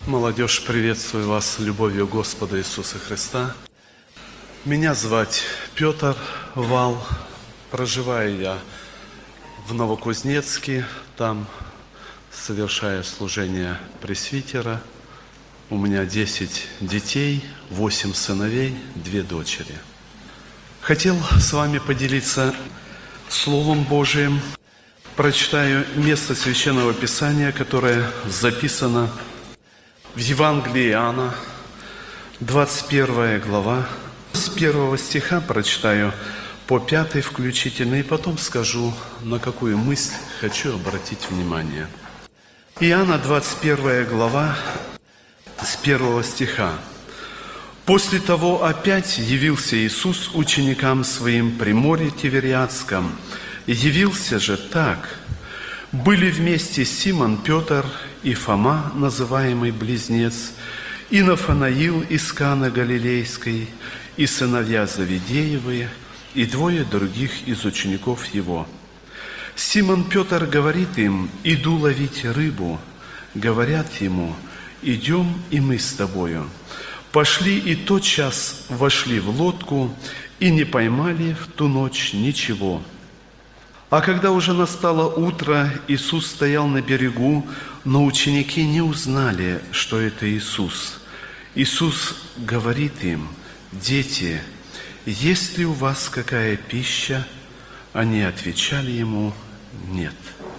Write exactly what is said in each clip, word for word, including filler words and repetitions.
Молодежь, приветствую вас любовью Господа Иисуса Христа. Меня звать Петр Вал. Проживаю я в Новокузнецке, там совершаю служение пресвитера. У меня десять детей, восемь сыновей, две дочери. Хотел с вами поделиться Словом Божиим. Прочитаю место Священного Писания, которое записано в Евангелии Иоанна, двадцать первая глава. С первого стиха прочитаю по пятый включительно, и потом скажу, на какую мысль хочу обратить внимание. Иоанна, двадцать первая глава, с первого стиха. «После того опять явился Иисус ученикам Своим при море Тивериадском. Явился же так. Были вместе Симон Петр и Фома, называемый Близнец, и Нафанаил из Каны Галилейской, и сыновья Завидеевы, и двое других из учеников Его. Симон Петр говорит им: иду ловить рыбу. Говорят ему: идем и мы с тобою. Пошли и тотчас вошли в лодку, и не поймали в ту ночь ничего. А когда уже настало утро, Иисус стоял на берегу, но ученики не узнали, что это Иисус. Иисус говорит им: дети, есть ли у вас какая пища? Они отвечали Ему: нет.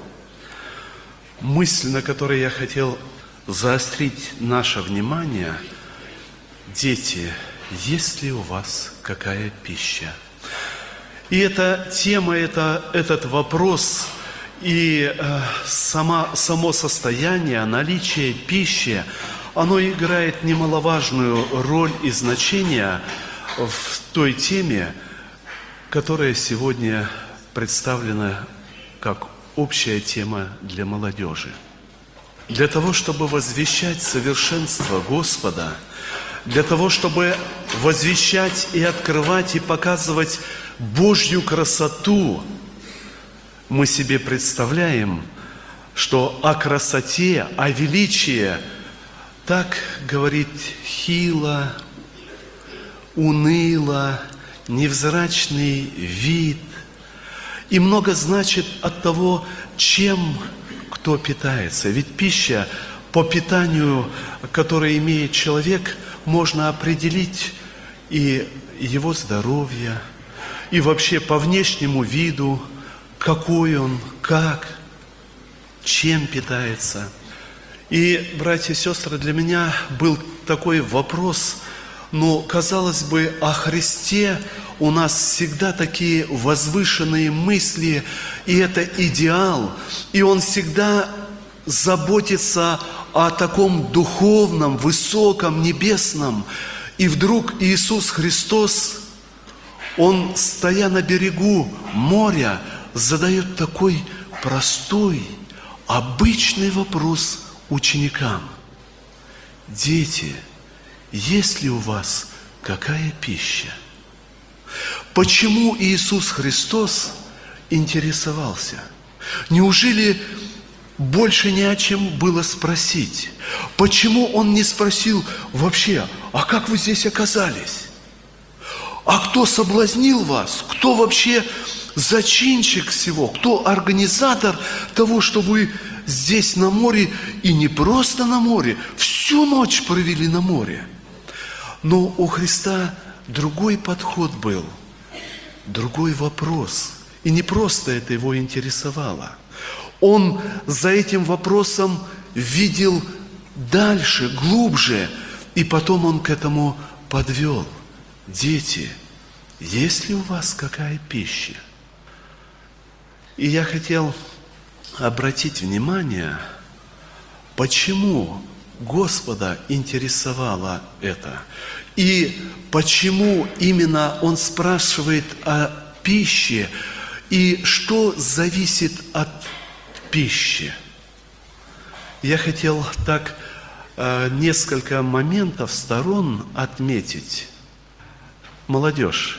Мысль, на которой я хотел заострить наше внимание: дети, есть ли у вас какая пища? И эта тема, это, этот вопрос и э, сама, само состояние, наличие пищи, оно играет немаловажную роль и значение в той теме, которая сегодня представлена как общая тема для молодежи. Для того, чтобы возвещать совершенство Господа, для того, чтобы возвещать и открывать и показывать Божью красоту, мы себе представляем, что о красоте, о величии так говорит хило, уныло, невзрачный вид. И много значит от того, чем кто питается. Ведь пища по питанию, которое имеет человек, можно определить и его здоровье, и вообще по внешнему виду, какой он, как, чем питается. И, братья и сестры, для меня был такой вопрос, но, казалось бы, о Христе у нас всегда такие возвышенные мысли, и это идеал, и Он всегда заботится о таком духовном, высоком, небесном. И вдруг Иисус Христос, Он, стоя на берегу моря, задает такой простой, обычный вопрос ученикам: дети, есть ли у вас какая пища? Почему Иисус Христос интересовался? Неужели больше не о чем было спросить? Почему Он не спросил вообще: а как вы здесь оказались? А кто соблазнил вас? Кто вообще зачинщик всего? Кто организатор того, что вы здесь на море, и не просто на море, всю ночь провели на море? Но у Христа другой подход был, другой вопрос. И не просто это Его интересовало. Он за этим вопросом видел дальше, глубже, и потом Он к этому подвел. Дети, есть ли у вас какая пища? И я хотел обратить внимание, почему Господа интересовало это. И почему именно Он спрашивает о пище, и что зависит от пищи. Я хотел так э, несколько моментов, сторон отметить. Молодежь,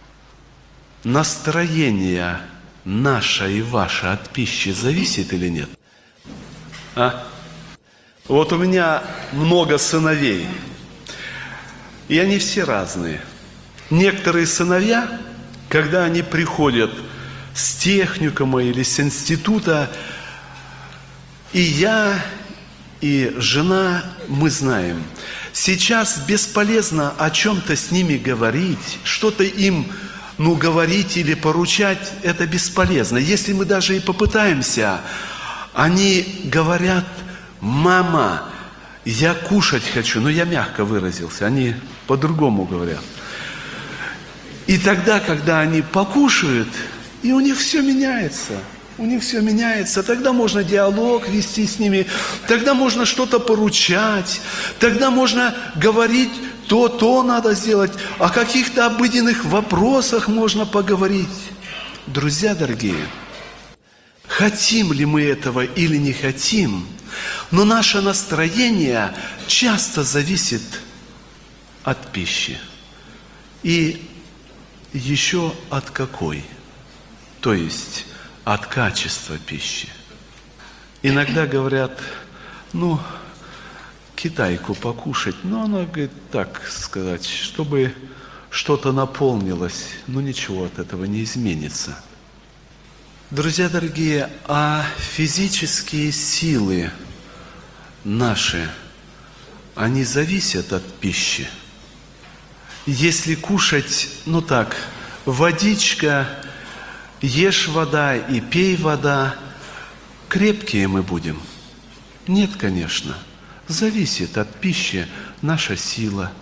настроение наше и ваше от пищи зависит или нет? А? Вот у меня много сыновей, и они все разные. Некоторые сыновья, когда они приходят с техникума или с института, и я, и жена, мы знаем, сейчас бесполезно о чем-то с ними говорить, что-то им, ну, говорить или поручать, это бесполезно. Если мы даже и попытаемся, они говорят: «Мама, я кушать хочу». Но я мягко выразился, они по-другому говорят. И тогда, когда они покушают, и у них все меняется. У них все меняется. Тогда можно диалог вести с ними, тогда можно что-то поручать, тогда можно говорить, то, то надо сделать, о каких-то обыденных вопросах можно поговорить. Друзья дорогие, хотим ли мы этого или не хотим, но наше настроение часто зависит от пищи. И еще от какой? То есть от качества пищи. Иногда говорят: ну, китайку покушать, но она, говорит, так сказать, чтобы что-то наполнилось, но ничего от этого не изменится. Друзья дорогие, а физические силы наши, они зависят от пищи. Если кушать, ну так, водичка, ешь вода и пей вода, крепкие мы будем? Нет, конечно. Зависит от пищи наша сила.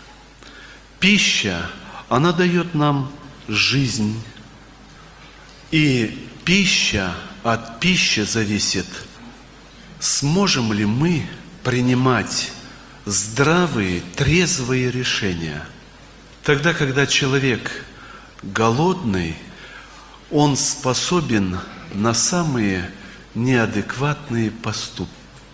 Пища, она дает нам жизнь. И пища, от пищи зависит, сможем ли мы принимать здравые, трезвые решения. Тогда, когда человек голодный, он способен на самые неадекватные поступки.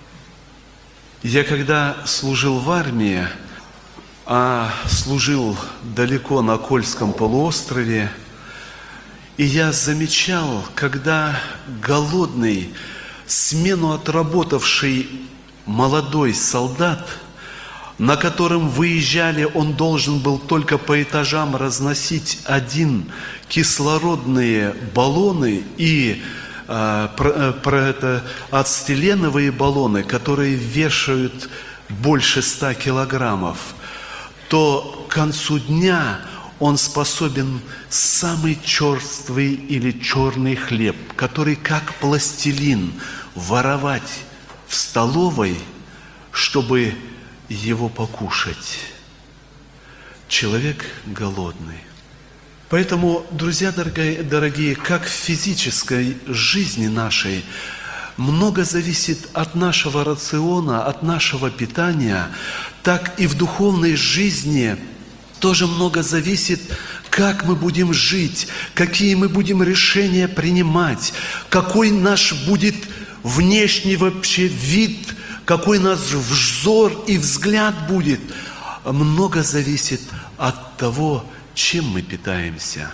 Я когда служил в армии, а служил далеко на Кольском полуострове, и я замечал, когда голодный, смену отработавший молодой солдат, на котором выезжали, он должен был только по этажам разносить один кислородные баллоны и а, про, про это, ацетиленовые баллоны, которые вешают больше ста килограммов, то к концу дня он способен самый черствый или черный хлеб, который как пластилин, воровать в столовой, чтобы его покушать. Человек голодный. Поэтому, друзья дорогие, дорогие, как в физической жизни нашей много зависит от нашего рациона, от нашего питания, так и в духовной жизни тоже много зависит, как мы будем жить, какие мы будем решения принимать, какой наш будет внешний вообще вид, какой наш взор и взгляд будет. Много зависит от того, чем мы питаемся.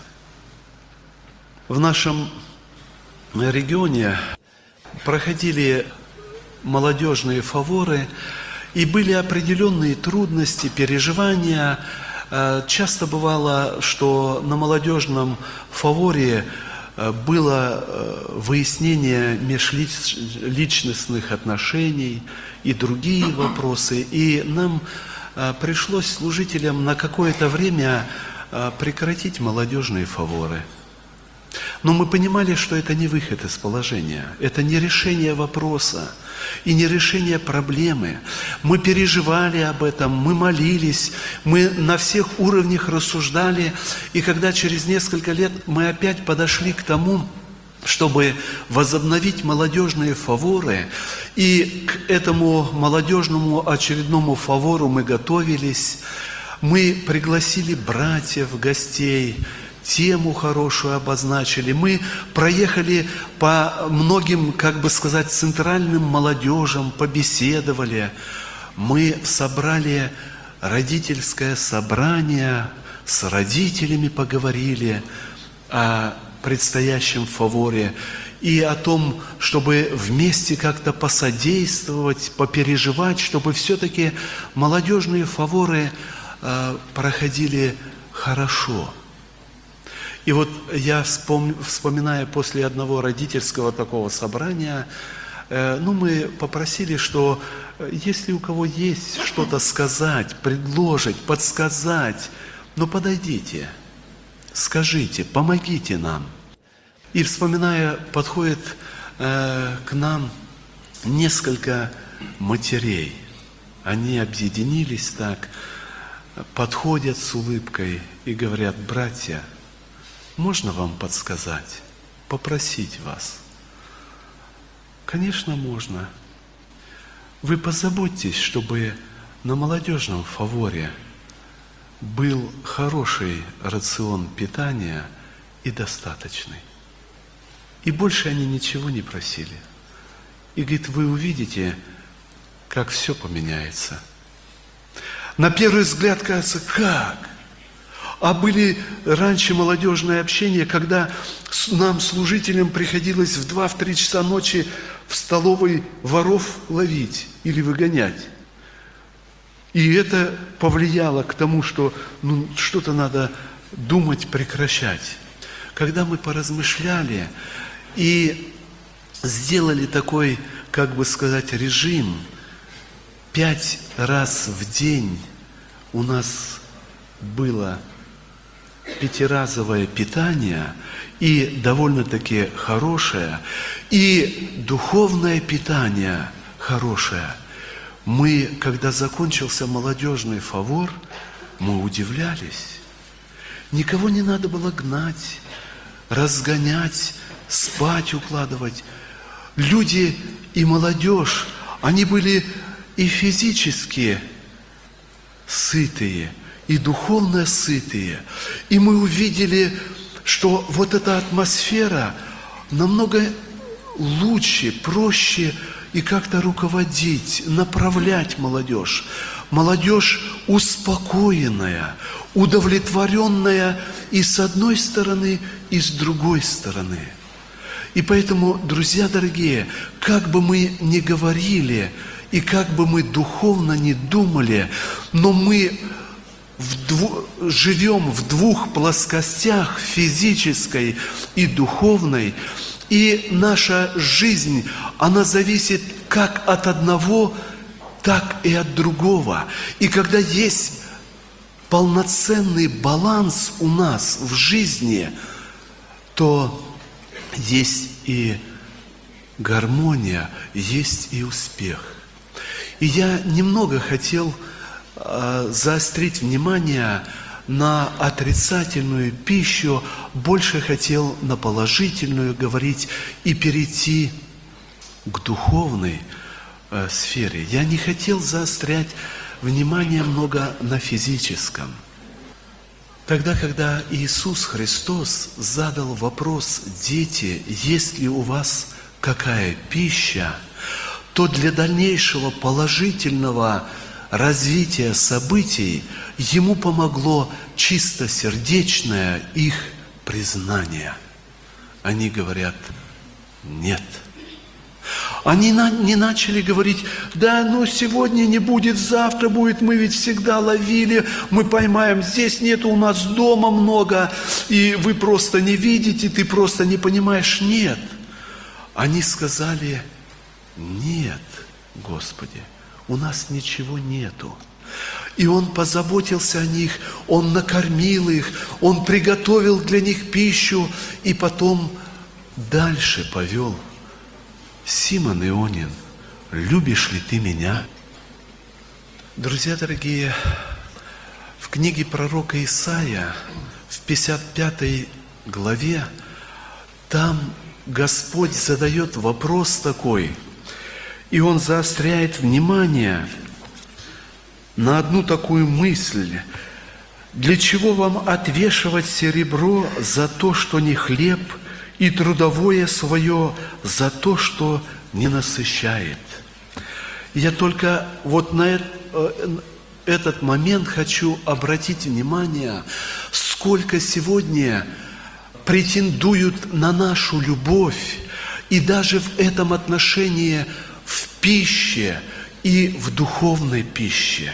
В нашем регионе проходили молодежные фаворы, и были определенные трудности, переживания. Часто бывало, что на молодежном фаворе было выяснение межличностных отношений и другие вопросы. И нам пришлось, служителям, на какое-то время прекратить молодежные фаворы. Но мы понимали, что это не выход из положения, это не решение вопроса и не решение проблемы. Мы переживали об этом, мы молились, мы на всех уровнях рассуждали. И когда через несколько лет мы опять подошли к тому, чтобы возобновить молодежные фаворы, и к этому молодежному очередному фавору мы готовились, мы пригласили братьев, гостей, тему хорошую обозначили. Мы проехали по многим, как бы сказать, центральным молодежам, побеседовали. Мы собрали родительское собрание, с родителями поговорили о предстоящем фаворе. и о том, чтобы вместе как-то посодействовать, попереживать, чтобы все-таки молодежные фаворы э, проходили хорошо. И вот я, вспом... вспоминая после одного родительского такого собрания, э, ну, мы попросили, что если у кого есть что-то сказать, предложить, подсказать, ну, подойдите, скажите, помогите нам. И, вспоминая, подходит э, к нам несколько матерей. Они объединились так, подходят с улыбкой и говорят: братья, можно вам подсказать, попросить вас? Конечно, можно. Вы позаботьтесь, чтобы на молодежном фаворе был хороший рацион питания и достаточный. И больше они ничего не просили. И говорит, вы увидите, как все поменяется. На первый взгляд кажется, как? А были раньше молодежные общения, когда нам, служителям, приходилось в два-три часа ночи в столовой воров ловить или выгонять. И это повлияло к тому, что ну, что-то надо думать, прекращать. Когда мы поразмышляли и сделали такой, как бы сказать, режим, пять раз в день у нас было пятиразовое питание, и довольно-таки хорошее, и духовное питание хорошее. Мы, когда закончился молодежный фавор, мы удивлялись. Никого не надо было гнать, разгонять, спать укладывать. Люди и молодежь, они были и физически сытые, и духовно сытые. И мы увидели, что вот эта атмосфера намного лучше, проще и как-то руководить, направлять молодежь. Молодежь успокоенная, удовлетворенная и с одной стороны, и с другой стороны. И поэтому, друзья дорогие, как бы мы ни говорили, и как бы мы духовно ни думали, но мы в дву... живем в двух плоскостях, физической и духовной, и наша жизнь, она зависит как от одного, так и от другого. И когда есть полноценный баланс у нас в жизни, то есть и гармония, есть и успех. И я немного хотел э, заострить внимание на отрицательную пищу, больше хотел на положительную говорить и перейти к духовной э, сфере. Я не хотел заострять внимание много на физическом. Тогда, когда Иисус Христос задал вопрос: «Дети, есть ли у вас какая пища?», то для дальнейшего положительного развития событий ему помогло чистосердечное их признание. Они говорят: «Нет». Они на, не начали говорить: да, ну сегодня не будет, завтра будет, мы ведь всегда ловили, мы поймаем, здесь нету у нас дома много, и вы просто не видите, ты просто не понимаешь. Нет. Они сказали: нет, Господи, у нас ничего нету. И Он позаботился о них, Он накормил их, Он приготовил для них пищу, и потом дальше повел. Симон Ионин, любишь ли ты меня? Друзья дорогие, в книге пророка Исаия, в пятьдесят пятой главе, там Господь задает вопрос такой, и Он заостряет внимание на одну такую мысль. Для чего вам отвешивать серебро за то, что не хлеб, и трудовое свое за то, что не насыщает? Я только вот на этот момент хочу обратить внимание, сколько сегодня претендуют на нашу любовь И даже в этом отношении, в пище и в духовной пище.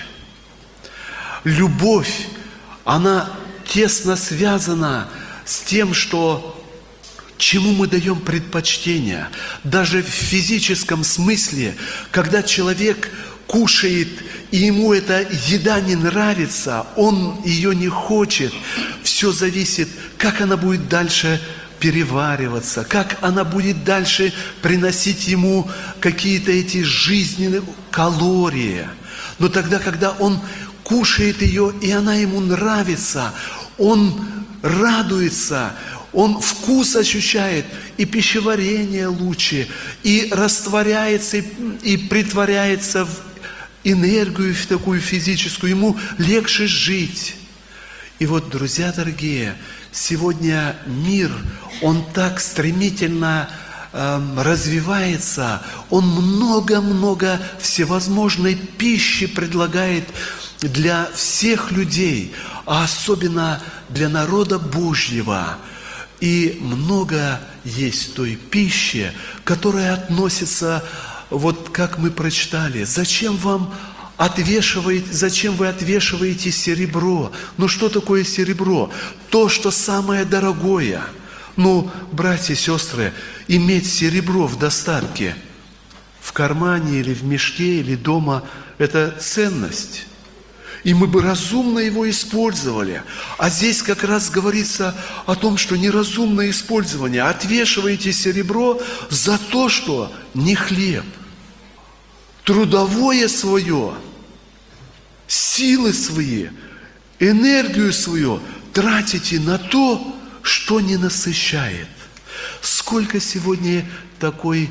Любовь, она тесно связана с тем, что чему мы даем предпочтение. Даже в физическом смысле, когда человек кушает, и ему эта еда не нравится, он ее не хочет, все зависит, как она будет дальше перевариваться, как она будет дальше приносить ему какие-то эти жизненные калории. Но тогда, когда он кушает ее, и она ему нравится, он радуется, он вкус ощущает, и пищеварение лучше, и растворяется, и, и притворяется в энергию в такую физическую, ему легче жить. И вот, друзья дорогие, сегодня мир, он так стремительно э, развивается, он много-много всевозможной пищи предлагает для всех людей, а особенно для народа Божьего. И много есть той пищи, которая относится, вот как мы прочитали, зачем вам отвешиваете, зачем вы отвешиваете серебро? Ну что такое серебро? То, что самое дорогое. Ну, братья и сестры, иметь серебро в достатке в кармане или в мешке или дома – это ценность. И мы бы разумно его использовали. А здесь как раз говорится о том, что неразумное использование. Отвешиваете серебро за то, что не хлеб. Трудовое свое, силы свои, энергию свою тратите на то, что не насыщает. Сколько сегодня такой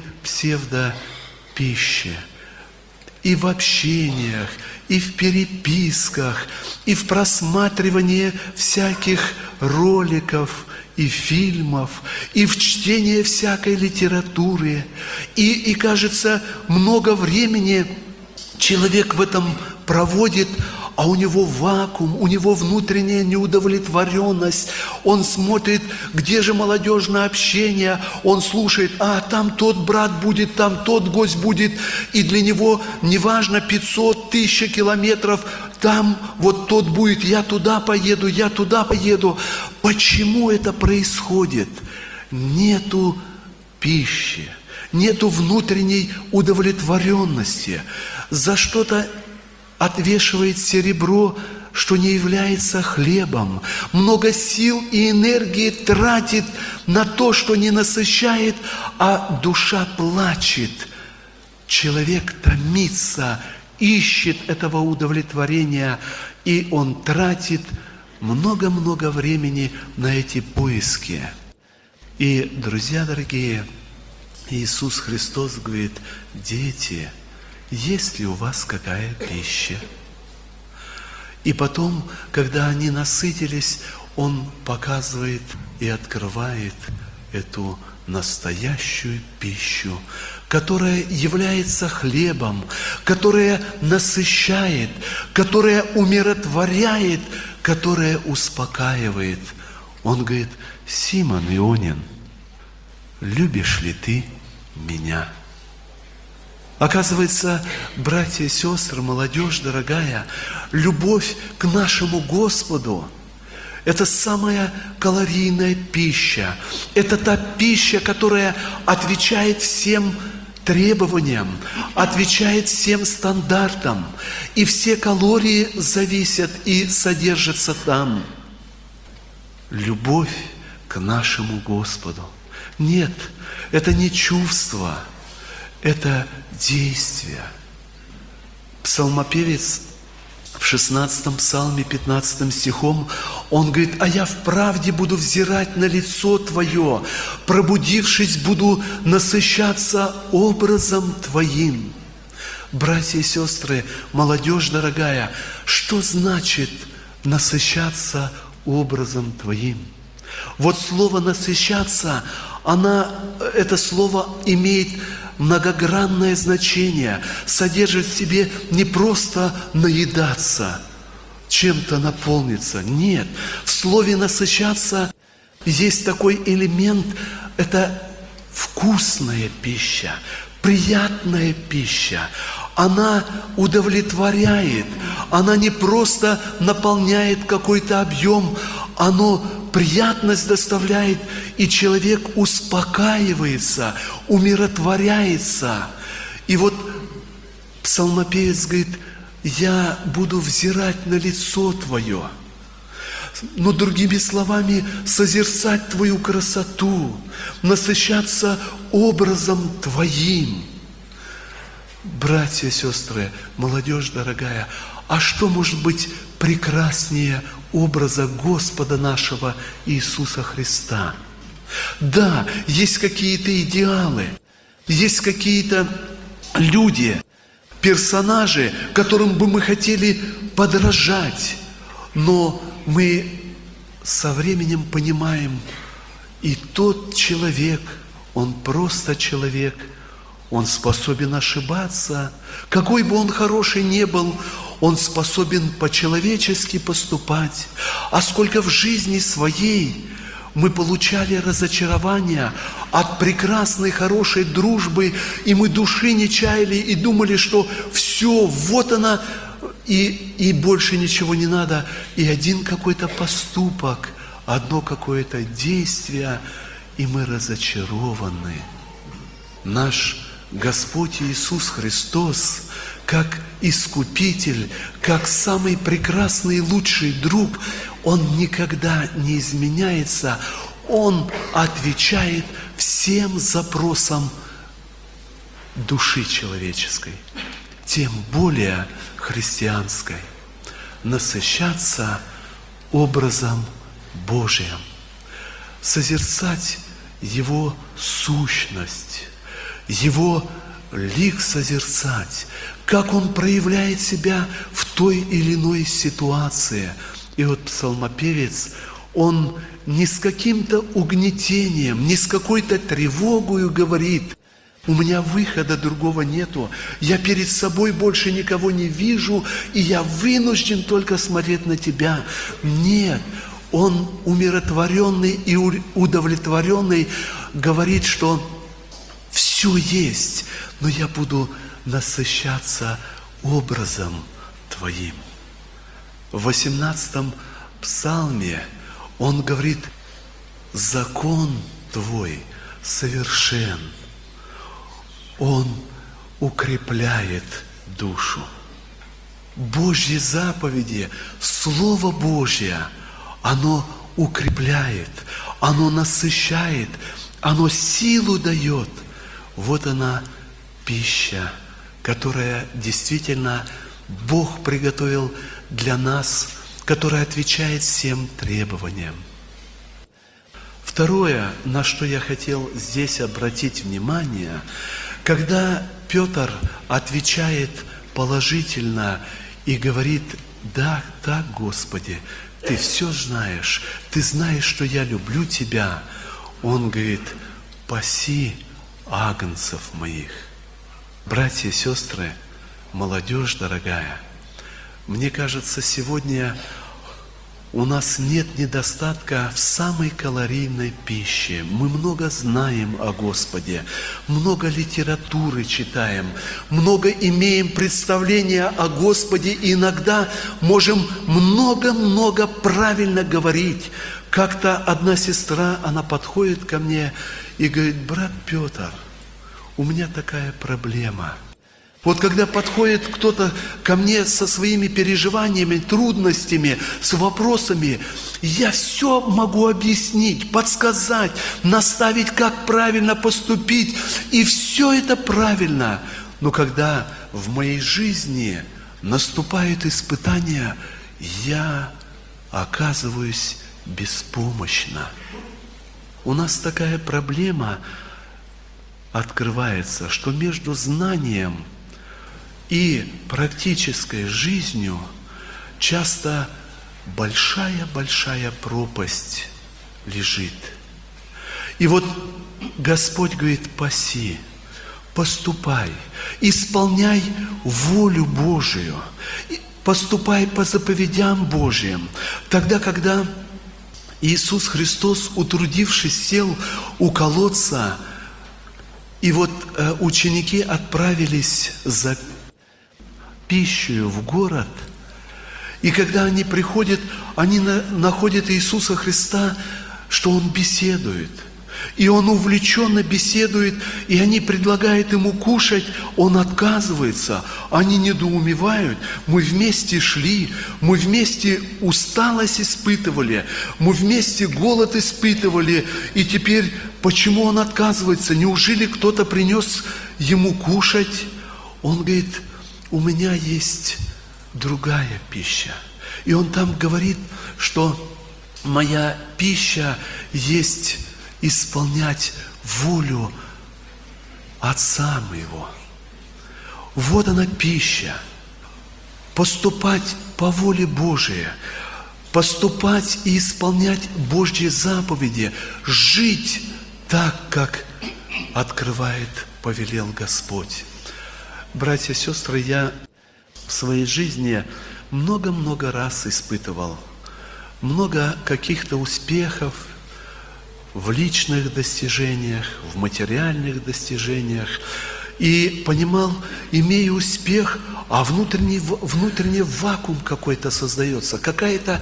псевдопищи. И в общениях, и в переписках, и в просматривании всяких роликов и фильмов, и в чтении всякой литературы. И, и кажется, много времени человек в этом проводит, а у него вакуум, у него внутренняя неудовлетворенность. Он смотрит, где же молодежное общение, он слушает, а там тот брат будет, там тот гость будет, и для него неважно пятьсот, тысяча километров, там вот тот будет, я туда поеду, я туда поеду. Почему это происходит? Нету пищи, нету внутренней удовлетворенности. За что-то отвешивает серебро, что не является хлебом. Много сил и энергии тратит на то, что не насыщает, а душа плачет. Человек томится, ищет этого удовлетворения, и он тратит много-много времени на эти поиски. И, друзья дорогие, Иисус Христос говорит: дети, есть ли у вас какая пища? И потом, когда они насытились, Он показывает и открывает эту настоящую пищу, которая является хлебом, которая насыщает, которая умиротворяет, которая успокаивает. Он говорит: Симон Ионин, любишь ли ты меня? Оказывается, братья и сестры, молодежь дорогая, любовь к нашему Господу – это самая калорийная пища. Это та пища, которая отвечает всем требованиям, отвечает всем стандартам. И все калории зависят и содержатся там. Любовь к нашему Господу. Нет, это не чувство. Это действие. Псалмопевец в шестнадцатом псалме, пятнадцатым стихом, он говорит: «А я вправде буду взирать на лицо Твое, пробудившись, буду насыщаться образом Твоим». Братья и сестры, молодежь дорогая, что значит насыщаться образом Твоим? Вот слово «насыщаться», она, это слово имеет многогранное значение, содержит в себе не просто наедаться, чем-то наполниться. Нет, в слове «насыщаться» есть такой элемент, это вкусная пища, приятная пища. Она удовлетворяет, она не просто наполняет какой-то объем, она приятность доставляет, и человек успокаивается, умиротворяется. И вот псалмопевец говорит: я буду взирать на лицо Твое. Но другими словами, созерцать Твою красоту, насыщаться образом Твоим. Братья, сестры, молодежь дорогая, а что может быть прекраснее образа Господа нашего Иисуса Христа? Да, есть какие-то идеалы, есть какие-то люди, персонажи, которым бы мы хотели подражать, но мы со временем понимаем, и тот человек, он просто человек, он способен ошибаться. Какой бы он хороший ни был, он способен по-человечески поступать. А сколько в жизни своей мы получали разочарования от прекрасной, хорошей дружбы, и мы души не чаяли, и думали, что все, вот она, и, и больше ничего не надо. И один какой-то поступок, одно какое-то действие, и мы разочарованы. Наш Господь Иисус Христос, как Искупитель, как самый прекрасный и лучший друг, Он никогда не изменяется. Он отвечает всем запросам души человеческой, тем более христианской. Насыщаться образом Божиим, созерцать Его сущность, Его лик созерцать, как Он проявляет себя в той или иной ситуации. И вот псалмопевец, он не с каким-то угнетением, не с какой-то тревогою говорит: у меня выхода другого нету, я перед собой больше никого не вижу, и я вынужден только смотреть на Тебя. Нет, он умиротворенный и удовлетворенный говорит, что все есть, но я буду насыщаться образом Твоим. В восемнадцатом псалме он говорит: закон Твой совершен, он укрепляет душу. Божьи заповеди, Слово Божье, оно укрепляет, оно насыщает, оно силу дает. Вот она пища, которая действительно Бог приготовил для нас, которая отвечает всем требованиям. Второе, на что я хотел здесь обратить внимание, когда Петр отвечает положительно и говорит: да, так, Господи, Ты все знаешь, Ты знаешь, что я люблю Тебя. Он говорит: паси агнцев моих. Братья и сестры, молодежь дорогая, мне кажется, сегодня у нас нет недостатка в самой калорийной пище. Мы много знаем о Господе, много литературы читаем, много имеем представления о Господе, и иногда можем много-много правильно говорить. Как-то одна сестра, она подходит ко мне и говорит: брат Петр, у меня такая проблема. Вот когда подходит кто-то ко мне со своими переживаниями, трудностями, с вопросами, я все могу объяснить, подсказать, наставить, как правильно поступить, и все это правильно. Но когда в моей жизни наступают испытания, я оказываюсь беспомощна. У нас такая проблема открывается, что между знанием и практической жизнью часто большая-большая пропасть лежит. И вот Господь говорит: паси, поступай, исполняй волю Божию, поступай по заповедям Божьим. Тогда, когда Иисус Христос, утрудившись, сел у колодца, И вот э, ученики отправились за пищей в город, и когда они приходят, они на, находят Иисуса Христа, что Он беседует. И Он увлеченно беседует, и они предлагают Ему кушать, Он отказывается. Они недоумевают. Мы вместе шли, мы вместе усталость испытывали, мы вместе голод испытывали, и теперь почему Он отказывается? Неужели кто-то принес Ему кушать? Он говорит, у меня есть другая пища. И Он там говорит, что моя пища есть исполнять волю Отца моего. Вот она пища. Поступать по воле Божией, поступать и исполнять Божьи заповеди, жить так, как открывает, повелел Господь. Братья и сестры, я в своей жизни много-много раз испытывал много каких-то успехов в личных достижениях, в материальных достижениях, и понимал, имея успех, а внутренний, внутренний вакуум какой-то создается, какая-то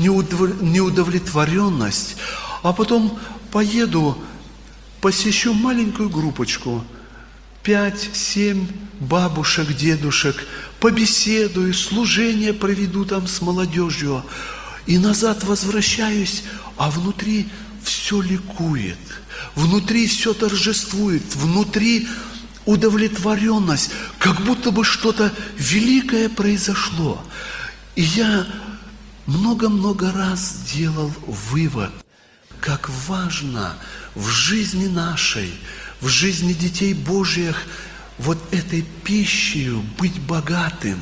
неудовлетворенность, а потом поеду, посещу маленькую группочку, пять-семь бабушек, дедушек, побеседую, служение проведу там с молодежью, и назад возвращаюсь, а внутри все ликует, внутри все торжествует, внутри удовлетворенность, как будто бы что-то великое произошло. И я много-много раз делал вывод, как важно в жизни нашей, в жизни детей Божьих вот этой пищей быть богатым,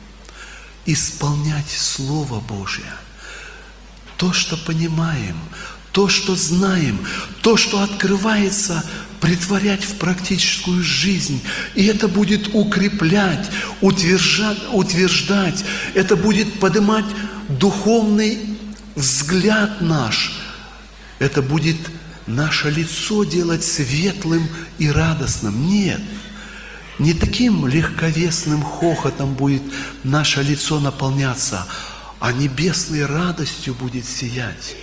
исполнять Слово Божие. То, что понимаем, то, что знаем, то, что открывается, претворять в практическую жизнь. И это будет укреплять, утверждать, утверждать. Это будет поднимать духовный взгляд наш. Это будет наше лицо делать светлым и радостным. Нет, не таким легковесным хохотом будет наше лицо наполняться, а небесной радостью будет сиять.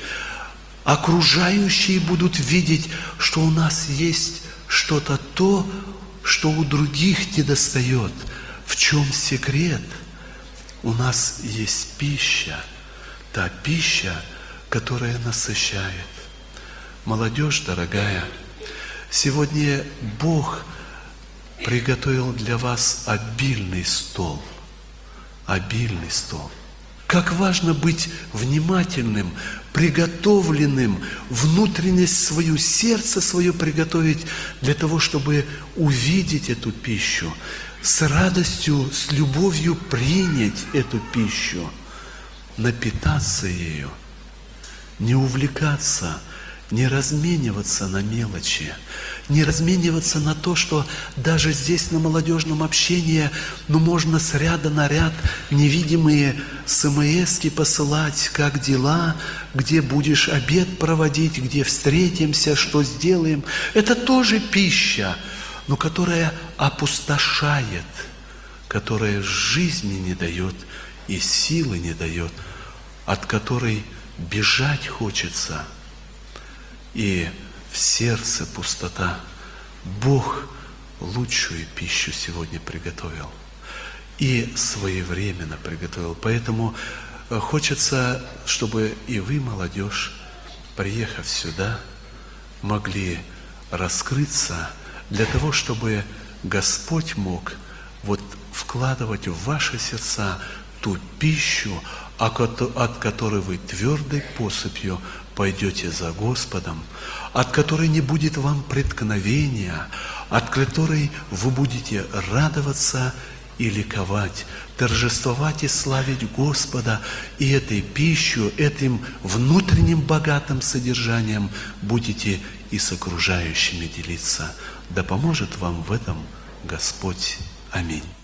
Окружающие будут видеть, что у нас есть что-то то, что у других не достает. В чем секрет? У нас есть пища, та пища, которая насыщает. Молодежь дорогая, сегодня Бог приготовил для вас обильный стол. Обильный стол. Как важно быть внимательным, приготовленным, внутренность свою, сердце свое приготовить для того, чтобы увидеть эту пищу, с радостью, с любовью принять эту пищу, напитаться ею, не увлекаться, не размениваться на мелочи, не размениваться на то, что даже здесь на молодежном общении, ну, можно с ряда на ряд невидимые смс-ки посылать, как дела, где будешь обед проводить, где встретимся, что сделаем. Это тоже пища, но которая опустошает, которая жизни не дает и силы не дает, от которой бежать хочется. И в сердце пустота. Бог лучшую пищу сегодня приготовил. И своевременно приготовил. Поэтому хочется, чтобы и вы, молодежь, приехав сюда, могли раскрыться для того, чтобы Господь мог вот вкладывать в ваши сердца ту пищу, от которой вы твердой посыпью пойдете за Господом, от которой не будет вам преткновения, от которой вы будете радоваться и ликовать, торжествовать и славить Господа, и этой пищей, этим внутренним богатым содержанием будете и с окружающими делиться. Да поможет вам в этом Господь. Аминь.